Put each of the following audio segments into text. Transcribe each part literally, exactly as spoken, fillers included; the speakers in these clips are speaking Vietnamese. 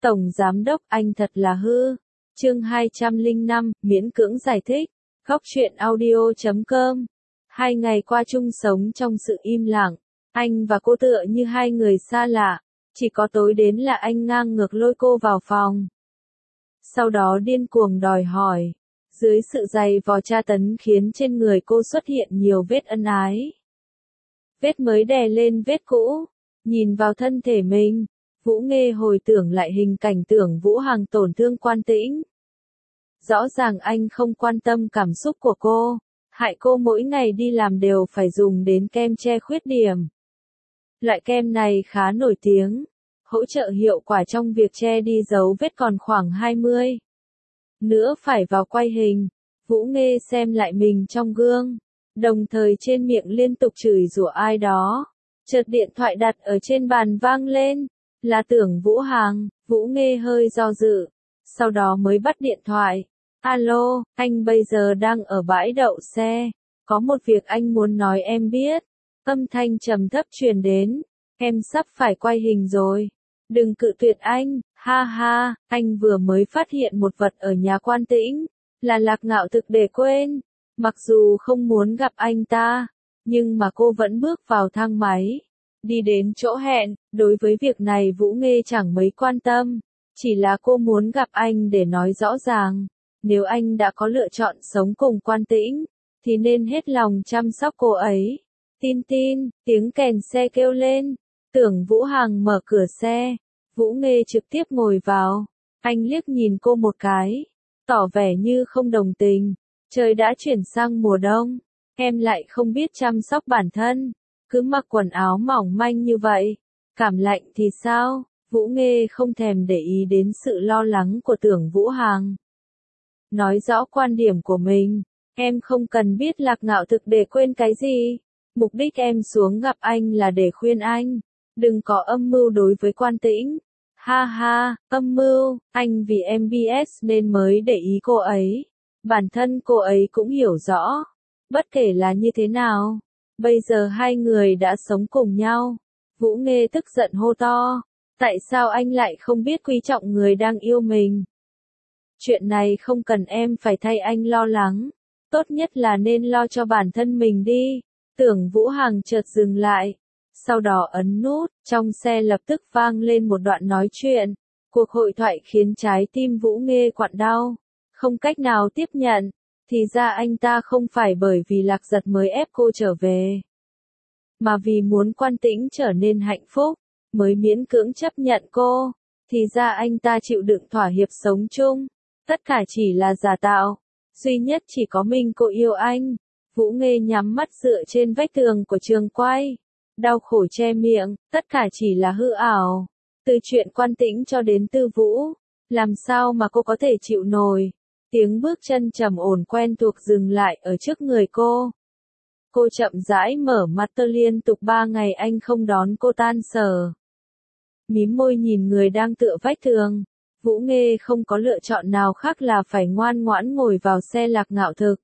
Tổng Giám đốc anh thật là hư. Chương hai trăm lẻ năm, miễn cưỡng giải thích. Góc truyện audio chấm com. Hai ngày qua chung sống trong sự im lặng. Anh và cô tựa như hai người xa lạ. Chỉ có tối đến là anh ngang ngược lôi cô vào phòng. Sau đó điên cuồng đòi hỏi. Dưới sự dày vò tra tấn khiến trên người cô xuất hiện nhiều vết ân ái. Vết mới đè lên vết cũ. Nhìn vào thân thể mình, Vũ Nghê hồi tưởng lại hình cảnh Tưởng Vũ Hằng tổn thương Quan Tĩnh. Rõ ràng anh không quan tâm cảm xúc của cô, hại cô mỗi ngày đi làm đều phải dùng đến kem che khuyết điểm. Loại kem này khá nổi tiếng, hỗ trợ hiệu quả trong việc che đi dấu vết còn khoảng hai mươi. Nữa phải vào quay hình, Vũ Nghê xem lại mình trong gương, đồng thời trên miệng liên tục chửi rủa ai đó. Chợt điện thoại đặt ở trên bàn vang lên, là Tưởng Vũ Hằng. Vũ Nghê hơi do dự, sau đó mới bắt điện thoại. Alo, anh bây giờ đang ở bãi đậu xe, có một việc anh muốn nói em biết. Âm thanh trầm thấp truyền đến, em sắp phải quay hình rồi. Đừng cự tuyệt anh, ha ha, anh vừa mới phát hiện một vật ở nhà Quan Tĩnh, là Lạc Ngạo Thực để quên. Mặc dù không muốn gặp anh ta, nhưng mà cô vẫn bước vào thang máy, đi đến chỗ hẹn. Đối với việc này Vũ Nghê chẳng mấy quan tâm, chỉ là cô muốn gặp anh để nói rõ ràng, nếu anh đã có lựa chọn sống cùng Quan Tĩnh, thì nên hết lòng chăm sóc cô ấy. Tin tin, tiếng kèn xe kêu lên, Tưởng Vũ Hằng mở cửa xe, Vũ Nghê trực tiếp ngồi vào, anh liếc nhìn cô một cái, tỏ vẻ như không đồng tình. Trời đã chuyển sang mùa đông, em lại không biết chăm sóc bản thân, cứ mặc quần áo mỏng manh như vậy, cảm lạnh thì sao? Vũ Nghê không thèm để ý đến sự lo lắng của Tưởng Vũ Hằng. Nói rõ quan điểm của mình, em không cần biết Lạc Ngạo Thực để quên cái gì, mục đích em xuống gặp anh là để khuyên anh, đừng có âm mưu đối với Quan Tĩnh. Ha ha, âm mưu, anh vì em bê ét nên mới để ý cô ấy. Bản thân cô ấy cũng hiểu rõ, bất kể là như thế nào, bây giờ hai người đã sống cùng nhau. Vũ Nghê tức giận hô to, tại sao anh lại không biết quý trọng người đang yêu mình? Chuyện này không cần em phải thay anh lo lắng, tốt nhất là nên lo cho bản thân mình đi. Tưởng Vũ Hằng chợt dừng lại, sau đó ấn nút, trong xe lập tức vang lên một đoạn nói chuyện. Cuộc hội thoại khiến trái tim Vũ Nghê quặn đau. Không cách nào tiếp nhận, thì ra anh ta không phải bởi vì Lạc Giật mới ép cô trở về, mà vì muốn Quan Tĩnh trở nên hạnh phúc, mới miễn cưỡng chấp nhận cô. Thì ra anh ta chịu đựng thỏa hiệp sống chung, tất cả chỉ là giả tạo, duy nhất chỉ có mình cô yêu anh. Vũ Nghê nhắm mắt dựa trên vách tường của trường quay, đau khổ che miệng, tất cả chỉ là hư ảo. Từ chuyện Quan Tĩnh cho đến Tư Vũ, làm sao mà cô có thể chịu nổi? Tiếng bước chân trầm ổn quen thuộc dừng lại ở trước người cô. Cô chậm rãi mở mắt tơ liên tục ba ngày anh không đón cô tan sở. Mím môi nhìn người đang tựa vách tường. Vũ Nghê không có lựa chọn nào khác là phải ngoan ngoãn ngồi vào xe Lạc Ngạo Thực.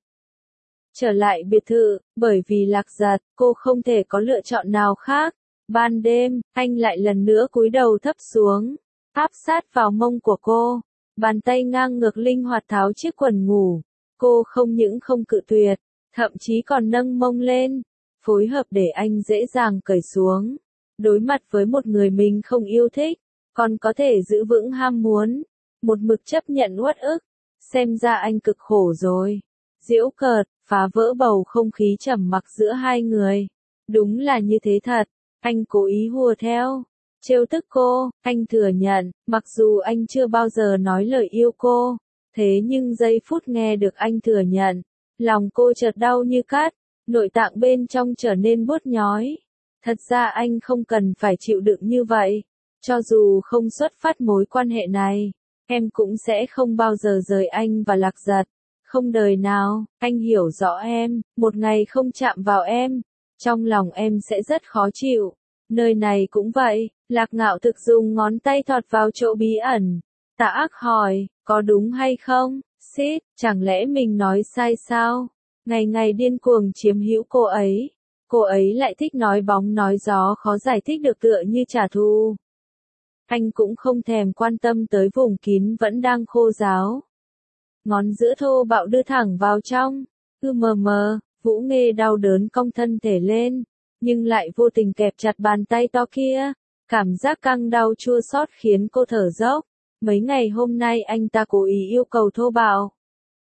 Trở lại biệt thự, bởi vì Lạc Giật, cô không thể có lựa chọn nào khác. Ban đêm, anh lại lần nữa cúi đầu thấp xuống, áp sát vào mông của cô. Bàn tay ngang ngược linh hoạt tháo chiếc quần ngủ. Cô không những không cự tuyệt, thậm chí còn nâng mông lên, phối hợp để anh dễ dàng cởi xuống. Đối mặt với một người mình không yêu thích, còn có thể giữ vững ham muốn, một mực chấp nhận uất ức. Xem ra anh cực khổ rồi. Giễu cợt, phá vỡ bầu không khí trầm mặc giữa hai người. Đúng là như thế thật, anh cố ý hùa theo, trêu tức cô. Anh thừa nhận, mặc dù anh chưa bao giờ nói lời yêu cô, thế nhưng giây phút nghe được anh thừa nhận, lòng cô chợt đau như cắt, nội tạng bên trong trở nên buốt nhói. Thật ra anh không cần phải chịu đựng như vậy, cho dù không xuất phát mối quan hệ này, em cũng sẽ không bao giờ rời anh và Lạc Giật. Không đời nào, anh hiểu rõ em, một ngày không chạm vào em, trong lòng em sẽ rất khó chịu. Nơi này cũng vậy. Lạc Ngạo Thực dùng ngón tay thọt vào chỗ bí ẩn. Tà ác hỏi, có đúng hay không? Xít, chẳng lẽ mình nói sai sao? Ngày ngày điên cuồng chiếm hữu cô ấy. Cô ấy lại thích nói bóng nói gió khó giải thích được tựa như trả thù. Anh cũng không thèm quan tâm tới vùng kín vẫn đang khô ráo. Ngón giữa thô bạo đưa thẳng vào trong. Ư mờ mờ, Vũ Nghê đau đớn cong thân thể lên, nhưng lại vô tình kẹp chặt bàn tay to kia. Cảm giác căng đau chua xót khiến cô thở dốc. Mấy ngày hôm nay anh ta cố ý yêu cầu thô bạo.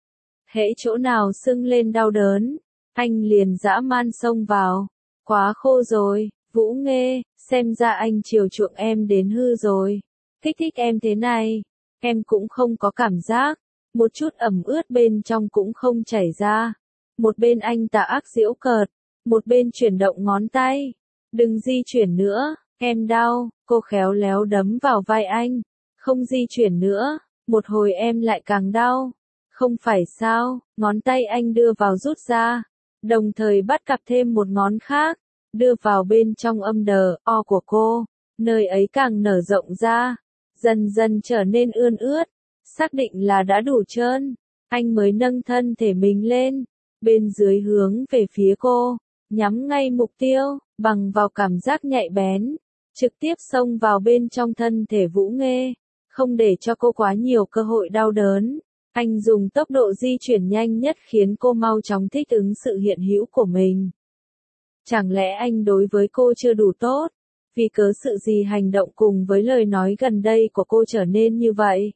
Hễ chỗ nào sưng lên đau đớn, anh liền dã man xông vào. Quá khô rồi, Vũ Nghê, xem ra anh chiều chuộng em đến hư rồi. Thích thích em thế này, em cũng không có cảm giác, một chút ẩm ướt bên trong cũng không chảy ra. Một bên anh tà ác giễu cợt, một bên chuyển động ngón tay. Đừng di chuyển nữa, em đau, cô khéo léo đấm vào vai anh. Không di chuyển nữa, một hồi em lại càng đau. Không phải sao, ngón tay anh đưa vào rút ra, đồng thời bắt cặp thêm một ngón khác, đưa vào bên trong âm đờ, o của cô, nơi ấy càng nở rộng ra, dần dần trở nên ươn ướt, xác định là đã đủ trơn, anh mới nâng thân thể mình lên, bên dưới hướng về phía cô, nhắm ngay mục tiêu, bằng vào cảm giác nhạy bén, trực tiếp xông vào bên trong thân thể Vũ Nghê, không để cho cô quá nhiều cơ hội đau đớn. Anh dùng tốc độ di chuyển nhanh nhất khiến cô mau chóng thích ứng sự hiện hữu của mình. Chẳng lẽ anh đối với cô chưa đủ tốt? Vì cớ sự gì hành động cùng với lời nói gần đây của cô trở nên như vậy?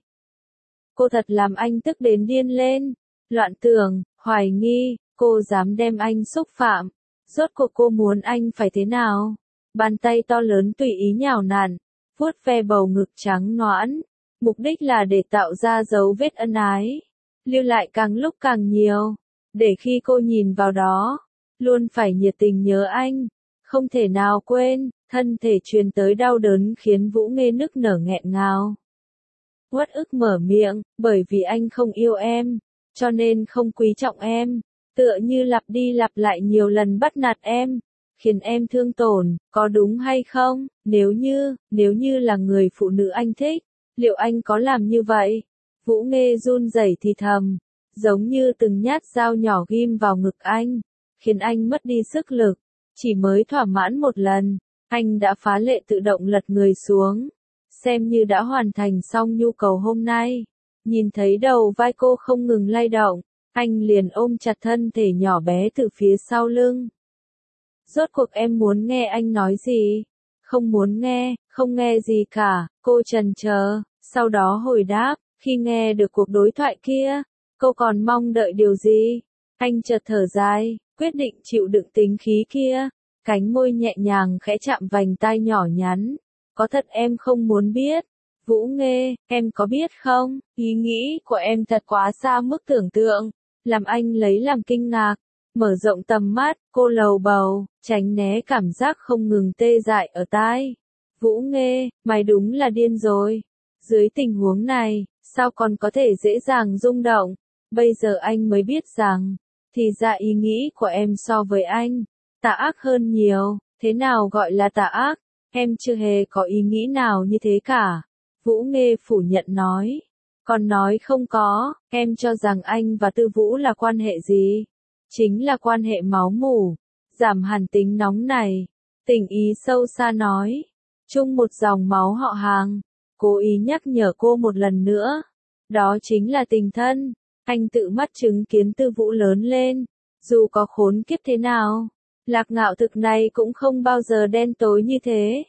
Cô thật làm anh tức đến điên lên. Loạn tưởng, hoài nghi, cô dám đem anh xúc phạm. Rốt cuộc cô muốn anh phải thế nào? Bàn tay to lớn tùy ý nhào nặn, vuốt ve bầu ngực trắng nõn. Mục đích là để tạo ra dấu vết ân ái, lưu lại càng lúc càng nhiều, để khi cô nhìn vào đó, luôn phải nhiệt tình nhớ anh, không thể nào quên, thân thể truyền tới đau đớn khiến Vũ Nghê nức nở nghẹn ngào. Uất ức mở miệng, bởi vì anh không yêu em, cho nên không quý trọng em, tựa như lặp đi lặp lại nhiều lần bắt nạt em, khiến em thương tổn, có đúng hay không? Nếu như, nếu như là người phụ nữ anh thích, liệu anh có làm như vậy? Vũ Nghê run rẩy thì thầm, giống như từng nhát dao nhỏ ghim vào ngực anh, khiến anh mất đi sức lực. Chỉ mới thỏa mãn một lần, anh đã phá lệ tự động lật người xuống, xem như đã hoàn thành xong nhu cầu hôm nay. Nhìn thấy đầu vai cô không ngừng lay động, anh liền ôm chặt thân thể nhỏ bé từ phía sau lưng. Rốt cuộc em muốn nghe anh nói gì? Không muốn nghe, không nghe gì cả, cô trần chờ, sau đó hồi đáp, khi nghe được cuộc đối thoại kia, cô còn mong đợi điều gì? Anh chợt thở dài, quyết định chịu đựng tính khí kia, cánh môi nhẹ nhàng khẽ chạm vành tai nhỏ nhắn. Có thật em không muốn biết. Vũ Nghê, em có biết không, ý nghĩ của em thật quá xa mức tưởng tượng, làm anh lấy làm kinh ngạc. Mở rộng tầm mắt, cô lầu bầu, tránh né cảm giác không ngừng tê dại ở tai. Vũ Nghê, mày đúng là điên rồi. Dưới tình huống này, sao còn có thể dễ dàng rung động? Bây giờ anh mới biết rằng, thì ra ý nghĩ của em so với anh, tà ác hơn nhiều. Thế nào gọi là tà ác? Em chưa hề có ý nghĩ nào như thế cả. Vũ Nghê phủ nhận nói. Còn nói không có, em cho rằng anh và Tư Vũ là quan hệ gì? Chính là quan hệ máu mủ, giảm hẳn tính nóng này. Tình ý sâu xa nói, chung một dòng máu họ hàng, cố ý nhắc nhở cô một lần nữa. Đó chính là tình thân, anh tự mắt chứng kiến Tư Vũ lớn lên, dù có khốn kiếp thế nào, Lạc Ngạo Thực này cũng không bao giờ đen tối như thế.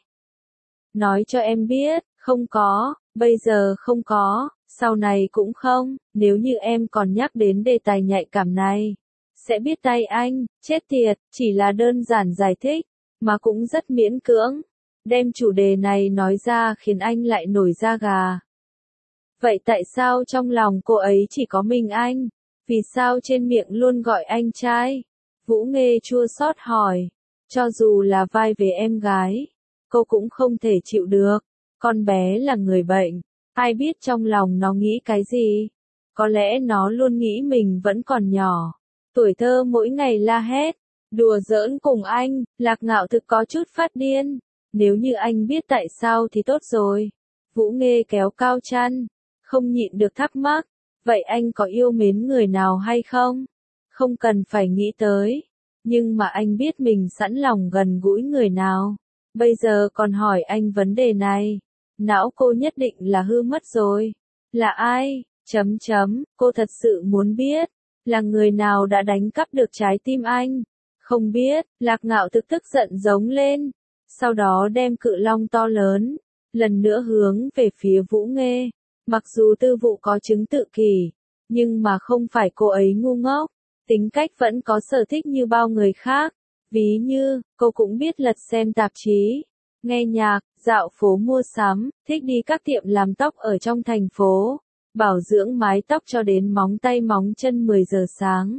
Nói cho em biết, không có, bây giờ không có, sau này cũng không, nếu như em còn nhắc đến đề tài nhạy cảm này. Sẽ biết tay anh, chết tiệt, chỉ là đơn giản giải thích, mà cũng rất miễn cưỡng. Đem chủ đề này nói ra khiến anh lại nổi da gà. Vậy tại sao trong lòng cô ấy chỉ có mình anh? Vì sao trên miệng luôn gọi anh trai? Vũ Nghê chua xót hỏi. Cho dù là vai về em gái, cô cũng không thể chịu được. Con bé là người bệnh, ai biết trong lòng nó nghĩ cái gì? Có lẽ nó luôn nghĩ mình vẫn còn nhỏ. Tuổi thơ mỗi ngày la hét, đùa giỡn cùng anh, Lạc Ngạo Thực có chút phát điên. Nếu như anh biết tại sao thì tốt rồi. Vũ Nghê kéo cao chăn, không nhịn được thắc mắc. Vậy anh có yêu mến người nào hay không? Không cần phải nghĩ tới. Nhưng mà anh biết mình sẵn lòng gần gũi người nào. Bây giờ còn hỏi anh vấn đề này. Não cô nhất định là hư mất rồi. Là ai? Chấm chấm, cô thật sự muốn biết. Là người nào đã đánh cắp được trái tim anh? Không biết, Lạc Ngạo thực tức giận giống lên. Sau đó đem cự long to lớn, lần nữa hướng về phía Vũ Nghê. Mặc dù Tư Vụ có chứng tự kỷ, nhưng mà không phải cô ấy ngu ngốc. Tính cách vẫn có sở thích như bao người khác. Ví như, cô cũng biết lật xem tạp chí, nghe nhạc, dạo phố mua sắm, thích đi các tiệm làm tóc ở trong thành phố, bảo dưỡng mái tóc cho đến móng tay móng chân mười giờ sáng.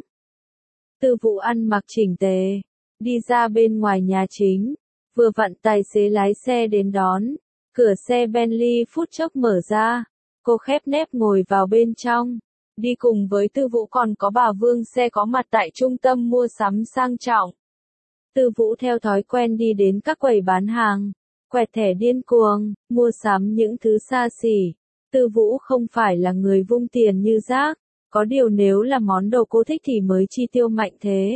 Tư Vụ ăn mặc chỉnh tề, đi ra bên ngoài nhà chính, vừa vặn tài xế lái xe đến đón, cửa xe Bentley phút chốc mở ra, cô khép nép ngồi vào bên trong. Đi cùng với Tư Vũ còn có bà Vương xe có mặt tại trung tâm mua sắm sang trọng. Tư Vũ theo thói quen đi đến các quầy bán hàng, quẹt thẻ điên cuồng, mua sắm những thứ xa xỉ. Tư Vũ không phải là người vung tiền như rác, có điều nếu là món đồ cô thích thì mới chi tiêu mạnh thế.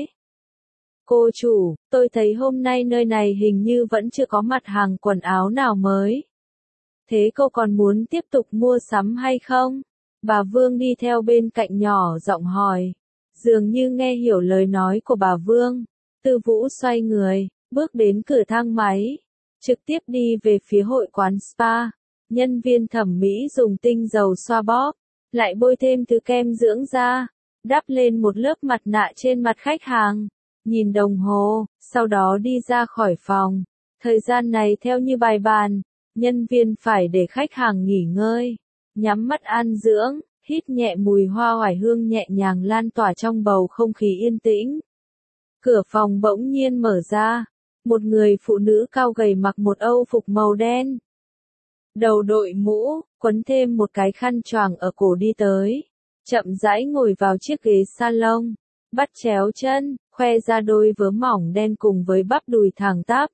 Cô chủ, tôi thấy hôm nay nơi này hình như vẫn chưa có mặt hàng quần áo nào mới. Thế cô còn muốn tiếp tục mua sắm hay không? Bà Vương đi theo bên cạnh nhỏ giọng hỏi. Dường như nghe hiểu lời nói của bà Vương. Tư Vũ xoay người, bước đến cửa thang máy, trực tiếp đi về phía hội quán spa. Nhân viên thẩm mỹ dùng tinh dầu xoa bóp, lại bôi thêm thứ kem dưỡng da, đắp lên một lớp mặt nạ trên mặt khách hàng, nhìn đồng hồ, sau đó đi ra khỏi phòng. Thời gian này theo như bài bàn, nhân viên phải để khách hàng nghỉ ngơi, nhắm mắt an dưỡng, hít nhẹ mùi hoa oải hương nhẹ nhàng lan tỏa trong bầu không khí yên tĩnh. Cửa phòng bỗng nhiên mở ra, một người phụ nữ cao gầy mặc một âu phục màu đen. Đầu đội mũ, quấn thêm một cái khăn choàng ở cổ đi tới, chậm rãi ngồi vào chiếc ghế salon, bắt chéo chân, khoe ra đôi vớ mỏng đen cùng với bắp đùi thẳng tắp.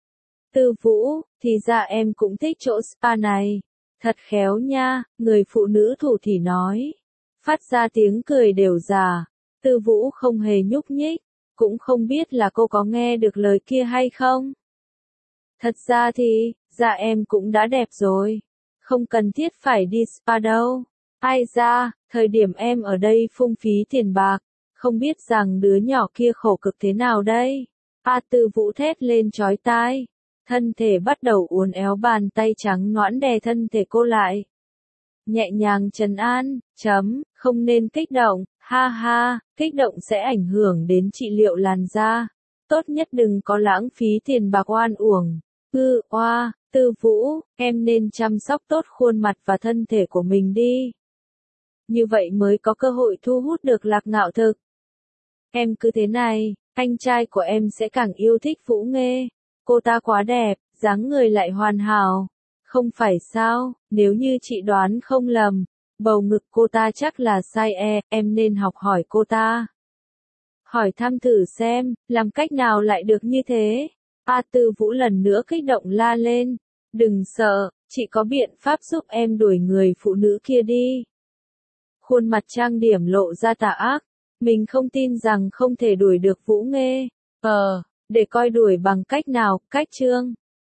Tư Vũ, thì ra em cũng thích chỗ spa này. Thật khéo nha, người phụ nữ thủ thỉ nói. Phát ra tiếng cười đều già. Tư Vũ không hề nhúc nhích, cũng không biết là cô có nghe được lời kia hay không. Thật ra thì, da em cũng đã đẹp rồi. Không cần thiết phải đi spa đâu. Ai ra, thời điểm em ở đây phung phí tiền bạc. Không biết rằng đứa nhỏ kia khổ cực thế nào đây. A Tư Vũ thét lên chói tai. Thân thể bắt đầu uốn éo, bàn tay trắng nõn đè thân thể cô lại. Nhẹ nhàng trấn an, chấm, không nên kích động, ha ha, kích động sẽ ảnh hưởng đến trị liệu làn da. Tốt nhất đừng có lãng phí tiền bạc oan uổng. Ư, oa, Tư Vũ, em nên chăm sóc tốt khuôn mặt và thân thể của mình đi. Như vậy mới có cơ hội thu hút được Lạc Ngạo thực. Em cứ thế này, anh trai của em sẽ càng yêu thích Vũ Nghê. Cô ta quá đẹp, dáng người lại hoàn hảo. Không phải sao, nếu như chị đoán không lầm, bầu ngực cô ta chắc là size E, em nên học hỏi cô ta. Hỏi thăm thử xem, làm cách nào lại được như thế? A Tư Vũ lần nữa kích động la lên. Đừng sợ, chị có biện pháp giúp em đuổi người phụ nữ kia đi. Khuôn mặt trang điểm lộ ra tà ác. Mình không tin rằng không thể đuổi được Vũ Nghê. Ờ, để coi đuổi bằng cách nào, cách chương.